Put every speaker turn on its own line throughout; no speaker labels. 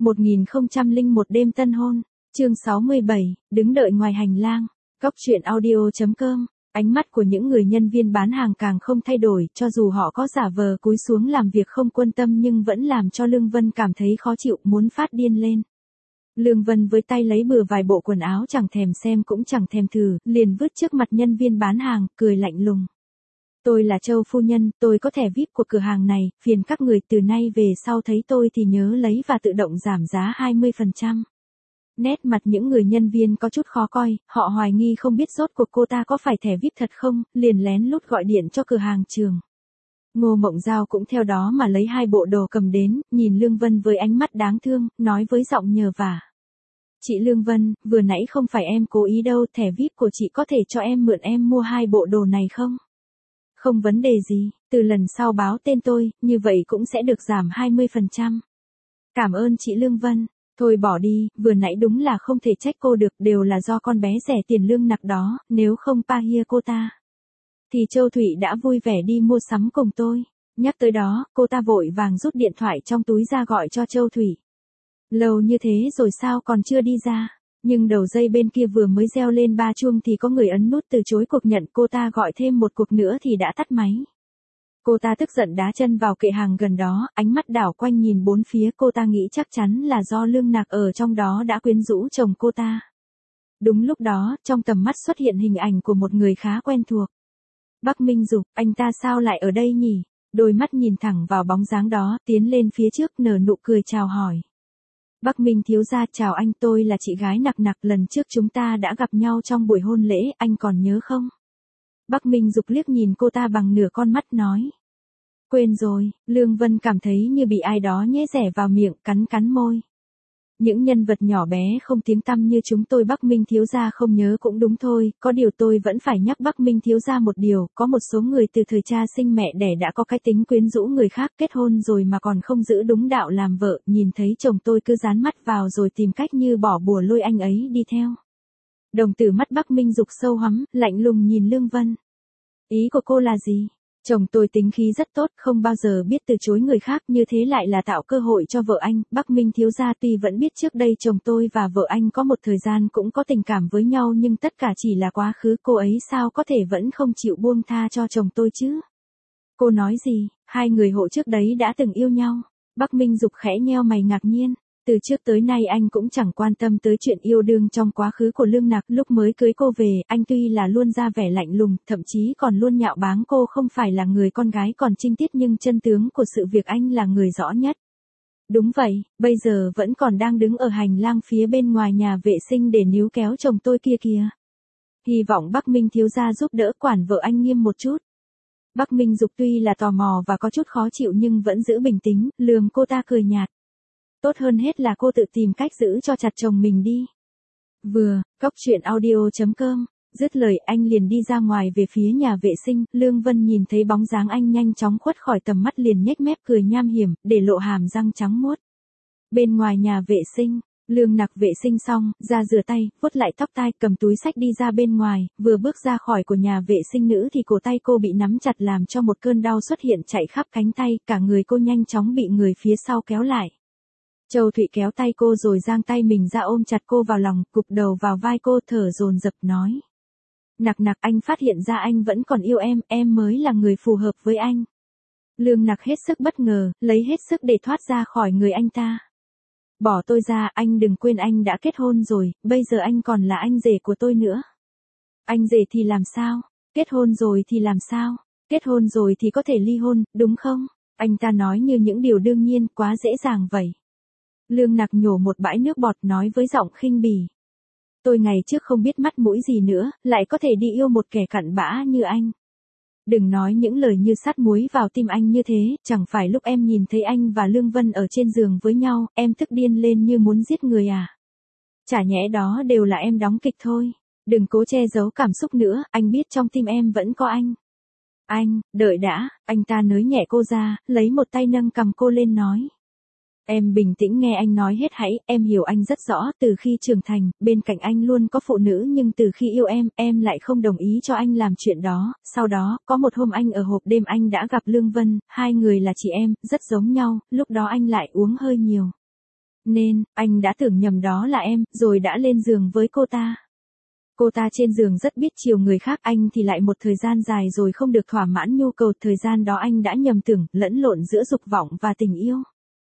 1001 đêm tân hôn, chương 67, đứng đợi ngoài hành lang, góc truyện audio.com. Ánh mắt của những người nhân viên bán hàng càng không thay đổi, cho dù họ có giả vờ cúi xuống làm việc không quan tâm nhưng vẫn làm cho Lương Vân cảm thấy khó chịu, muốn phát điên lên. Lương Vân với tay lấy bừa vài bộ quần áo chẳng thèm xem cũng chẳng thèm thử, liền vứt trước mặt nhân viên bán hàng, cười lạnh lùng. Tôi là Châu phu nhân, tôi có thẻ VIP của cửa hàng này, phiền các người từ nay về sau thấy tôi thì nhớ lấy và tự động giảm giá 20%. Nét mặt những người nhân viên có chút khó coi, họ hoài nghi không biết rốt cuộc cô ta có phải thẻ VIP thật không, liền lén lút gọi điện cho cửa hàng trường. Ngô Mộng Giao cũng theo đó mà lấy 2 bộ đồ cầm đến, nhìn Lương Vân với ánh mắt đáng thương, nói với giọng nhờ vả. Chị Lương Vân, vừa nãy không phải em cố ý đâu, thẻ VIP của chị có thể cho em mượn em mua 2 bộ đồ này không? Không vấn đề gì, từ lần sau báo tên tôi, như vậy cũng sẽ được giảm 20%. Cảm ơn chị Lương Vân. Thôi bỏ đi, vừa nãy đúng là không thể trách cô được, đều là do con bé rẻ tiền lương nặc đó, nếu không pa hia cô ta thì Châu Thủy đã vui vẻ đi mua sắm cùng tôi. Nhắc tới đó, cô ta vội vàng rút điện thoại trong túi ra gọi cho Châu Thủy. Lâu như thế rồi sao còn chưa đi ra? Nhưng đầu dây bên kia vừa mới reo lên 3 chuông thì có người ấn nút từ chối cuộc nhận, cô ta gọi thêm một cuộc nữa thì đã tắt máy. Cô ta tức giận đá chân vào kệ hàng gần đó, ánh mắt đảo quanh nhìn bốn phía, cô ta nghĩ chắc chắn là do Lương Nạc ở trong đó đã quyến rũ chồng cô ta. Đúng lúc đó, trong tầm mắt xuất hiện hình ảnh của một người khá quen thuộc. Bắc Minh Dục, anh ta sao lại ở đây nhỉ? Đôi mắt nhìn thẳng vào bóng dáng đó, tiến lên phía trước nở nụ cười chào hỏi. Bắc Minh thiếu gia, chào anh, tôi là chị gái Nặc Nặc, lần trước chúng ta đã gặp nhau trong buổi hôn lễ, anh còn nhớ không? Bắc Minh Dục liếc nhìn cô ta bằng nửa con mắt nói. Quên rồi, Lương Vân cảm thấy như bị ai đó nhét rẻ vào miệng, cắn cắn môi. Những nhân vật nhỏ bé không tiếng tăm như chúng tôi Bắc Minh thiếu gia không nhớ cũng đúng thôi, có điều tôi vẫn phải nhắc Bắc Minh thiếu gia một điều, có một số người từ thời cha sinh mẹ đẻ đã có cái tính quyến rũ người khác, kết hôn rồi mà còn không giữ đúng đạo làm vợ, nhìn thấy chồng tôi cứ dán mắt vào rồi tìm cách như bỏ bùa lôi anh ấy đi theo. Đồng tử mắt Bắc Minh Dục sâu hắm, lạnh lùng nhìn Lương Vân. Ý của cô là gì? Chồng tôi tính khí rất tốt, không bao giờ biết từ chối người khác, như thế lại là tạo cơ hội cho vợ anh. Bắc Minh thiếu gia tuy vẫn biết trước đây chồng tôi và vợ anh có một thời gian cũng có tình cảm với nhau nhưng tất cả chỉ là quá khứ, cô ấy sao có thể vẫn không chịu buông tha cho chồng tôi chứ? Cô nói gì? Hai người hộ trước đấy đã từng yêu nhau. Bắc Minh Dục khẽ nheo mày ngạc nhiên. Từ trước tới nay anh cũng chẳng quan tâm tới chuyện yêu đương trong quá khứ của Lương Nạc, lúc mới cưới cô về, anh tuy là luôn ra vẻ lạnh lùng, thậm chí còn luôn nhạo báng cô không phải là người con gái còn trinh tiết nhưng chân tướng của sự việc anh là người rõ nhất. Đúng vậy, bây giờ vẫn còn đang đứng ở hành lang phía bên ngoài nhà vệ sinh để níu kéo chồng tôi kia kìa. Hy vọng Bắc Minh thiếu gia giúp đỡ quản vợ anh nghiêm một chút. Bắc Minh Dục tuy là tò mò và có chút khó chịu nhưng vẫn giữ bình tĩnh, lườm cô ta cười nhạt. Tốt hơn hết là cô tự tìm cách giữ cho chặt chồng mình đi. Vừa, góc truyện audio.com, dứt lời anh liền đi ra ngoài về phía nhà vệ sinh, Lương Vân nhìn thấy bóng dáng anh nhanh chóng khuất khỏi tầm mắt liền nhếch mép cười nham hiểm, để lộ hàm răng trắng muốt. Bên ngoài nhà vệ sinh, Lương Nặc vệ sinh xong, ra rửa tay, vuốt lại tóc tai, cầm túi xách đi ra bên ngoài, vừa bước ra khỏi của nhà vệ sinh nữ thì cổ tay cô bị nắm chặt làm cho một cơn đau xuất hiện chạy khắp cánh tay, cả người cô nhanh chóng bị người phía sau kéo lại. Châu Thụy kéo tay cô rồi giang tay mình ra ôm chặt cô vào lòng, gục đầu vào vai cô thở dồn dập nói. Nặc Nặc, anh phát hiện ra anh vẫn còn yêu em mới là người phù hợp với anh. Lương Nặc hết sức bất ngờ, lấy hết sức để thoát ra khỏi người anh ta. Bỏ tôi ra, anh đừng quên anh đã kết hôn rồi, bây giờ anh còn là anh rể của tôi nữa. Anh rể thì làm sao? Kết hôn rồi thì làm sao? Kết hôn rồi thì có thể ly hôn, đúng không? Anh ta nói như những điều đương nhiên, quá dễ dàng vậy. Lương Nặc nhổ một bãi nước bọt nói với giọng khinh bỉ. Tôi ngày trước không biết mắt mũi gì nữa, lại có thể đi yêu một kẻ cặn bã như anh. Đừng nói những lời như sát muối vào tim anh như thế, chẳng phải lúc em nhìn thấy anh và Lương Vân ở trên giường với nhau, em tức điên lên như muốn giết người à? Chả nhẽ đó đều là em đóng kịch thôi. Đừng cố che giấu cảm xúc nữa, anh biết trong tim em vẫn có anh. Anh, đợi đã, anh ta nới nhẹ cô ra, lấy một tay nâng cằm cô lên nói. Em bình tĩnh nghe anh nói hết hãy, em hiểu anh rất rõ, từ khi trưởng thành, bên cạnh anh luôn có phụ nữ nhưng từ khi yêu em lại không đồng ý cho anh làm chuyện đó, sau đó, có một hôm anh ở hộp đêm anh đã gặp Lương Vân, hai người là chị em, rất giống nhau, lúc đó anh lại uống hơi nhiều. Nên, anh đã tưởng nhầm đó là em, rồi đã lên giường với cô ta. Cô ta trên giường rất biết chiều người khác, anh thì lại một thời gian dài rồi không được thỏa mãn nhu cầu, thời gian đó anh đã nhầm tưởng, lẫn lộn giữa dục vọng và tình yêu.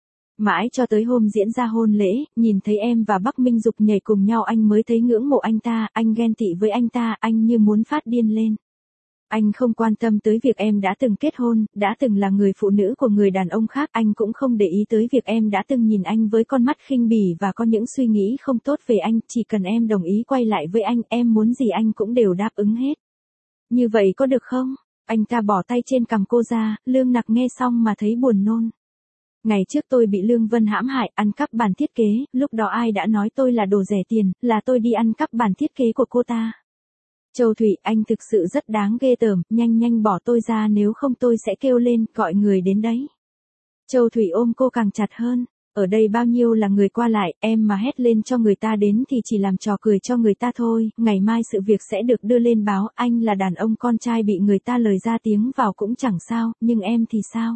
Mãi cho tới hôm diễn ra hôn lễ, nhìn thấy em và Bắc Minh Dục nhảy cùng nhau anh mới thấy ngưỡng mộ anh ta, anh ghen tị với anh ta, anh như muốn phát điên lên. Anh không quan tâm tới việc em đã từng kết hôn, đã từng là người phụ nữ của người đàn ông khác, anh cũng không để ý tới việc em đã từng nhìn anh với con mắt khinh bỉ và có những suy nghĩ không tốt về anh, chỉ cần em đồng ý quay lại với anh, em muốn gì anh cũng đều đáp ứng hết. Như vậy có được không? Anh ta bỏ tay trên cằm cô ra, Lương Nặc nghe xong mà thấy buồn nôn. Ngày trước tôi bị Lương Vân hãm hại, ăn cắp bản thiết kế, lúc đó ai đã nói tôi là đồ rẻ tiền, là tôi đi ăn cắp bản thiết kế của cô ta. Châu Thụy, anh thực sự rất đáng ghê tởm, nhanh bỏ tôi ra nếu không tôi sẽ kêu lên, gọi người đến đấy. Châu Thụy ôm cô càng chặt hơn, ở đây bao nhiêu là người qua lại, em mà hét lên cho người ta đến thì chỉ làm trò cười cho người ta thôi, ngày mai sự việc sẽ được đưa lên báo, anh là đàn ông con trai bị người ta lời ra tiếng vào cũng chẳng sao, nhưng em thì sao?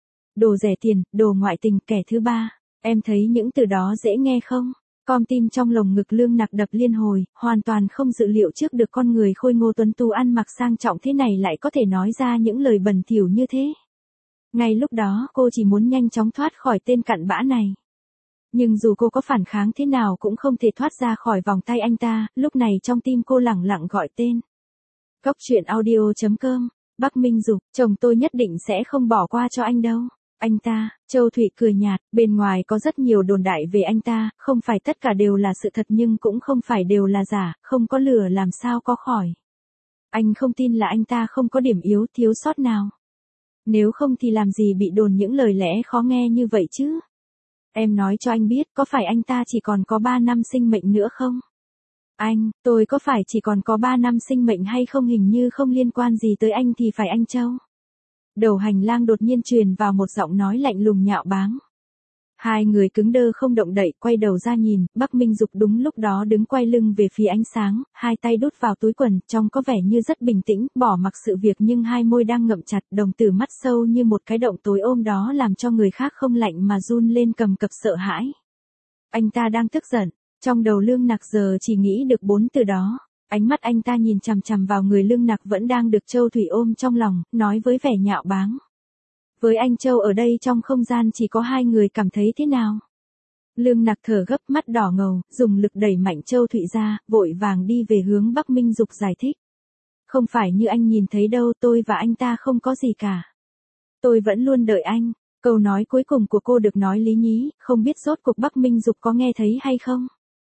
Đồ rẻ tiền, đồ ngoại tình, kẻ thứ ba, em thấy những từ đó dễ nghe không? Con tim trong lồng ngực Lương Nặc đập liên hồi, hoàn toàn không dự liệu trước được con người khôi ngô tuấn tú ăn mặc sang trọng thế này lại có thể nói ra những lời bẩn thỉu như thế. Ngay lúc đó cô chỉ muốn nhanh chóng thoát khỏi tên cặn bã này. Nhưng dù cô có phản kháng thế nào cũng không thể thoát ra khỏi vòng tay anh ta, lúc này trong tim cô lẳng lặng gọi tên. Cốc truyện audio.com, Bắc Minh Dục, chồng tôi nhất định sẽ không bỏ qua cho anh đâu. Anh ta, Châu Thụy cười nhạt, bên ngoài có rất nhiều đồn đại về anh ta, không phải tất cả đều là sự thật nhưng cũng không phải đều là giả, không có lừa làm sao có khỏi. Anh không tin là anh ta không có điểm yếu, thiếu sót nào. Nếu không thì làm gì bị đồn những lời lẽ khó nghe như vậy chứ? Em nói cho anh biết, có phải anh ta chỉ còn có 3 năm sinh mệnh nữa không? Anh, tôi có phải chỉ còn có 3 năm sinh mệnh hay không, hình như không liên quan gì tới anh thì phải anh Châu. Đầu hành lang đột nhiên truyền vào một giọng nói lạnh lùng nhạo báng. Hai người cứng đơ không động đậy, quay đầu ra nhìn, Bắc Minh Dục đúng lúc đó đứng quay lưng về phía ánh sáng, hai tay đút vào túi quần, trông có vẻ như rất bình tĩnh, bỏ mặc sự việc nhưng hai môi đang ngậm chặt, đồng tử mắt sâu như một cái động tối ôm đó làm cho người khác không lạnh mà run lên cầm cập sợ hãi. Anh ta đang tức giận, trong đầu Lương Nặc giờ chỉ nghĩ được 4 từ đó. Ánh mắt anh ta nhìn chằm chằm vào người Lương Nặc vẫn đang được Châu Thụy ôm trong lòng, nói với vẻ nhạo báng. Với anh Châu ở đây trong không gian chỉ có hai người, cảm thấy thế nào? Lương Nặc thở gấp, mắt đỏ ngầu, dùng lực đẩy mạnh Châu Thụy ra, vội vàng đi về hướng Bắc Minh Dục giải thích. Không phải như anh nhìn thấy đâu, tôi và anh ta không có gì cả. Tôi vẫn luôn đợi anh. Câu nói cuối cùng của cô được nói lý nhí, không biết rốt cuộc Bắc Minh Dục có nghe thấy hay không?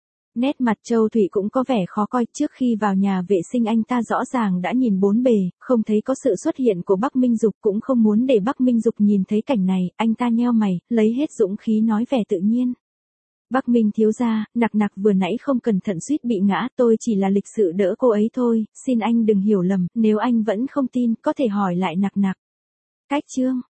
Nét mặt Châu Thụy cũng có vẻ khó coi, trước khi vào nhà vệ sinh anh ta rõ ràng đã nhìn bốn bề, không thấy có sự xuất hiện của Bắc Minh Dục, cũng không muốn để Bắc Minh Dục nhìn thấy cảnh này, anh ta nheo mày, lấy hết dũng khí nói vẻ tự nhiên. Bắc Minh thiếu gia, Nặc vừa nãy không cẩn thận suýt bị ngã, tôi chỉ là lịch sự đỡ cô ấy thôi, xin anh đừng hiểu lầm, nếu anh vẫn không tin, có thể hỏi lại Nặc. Cách chương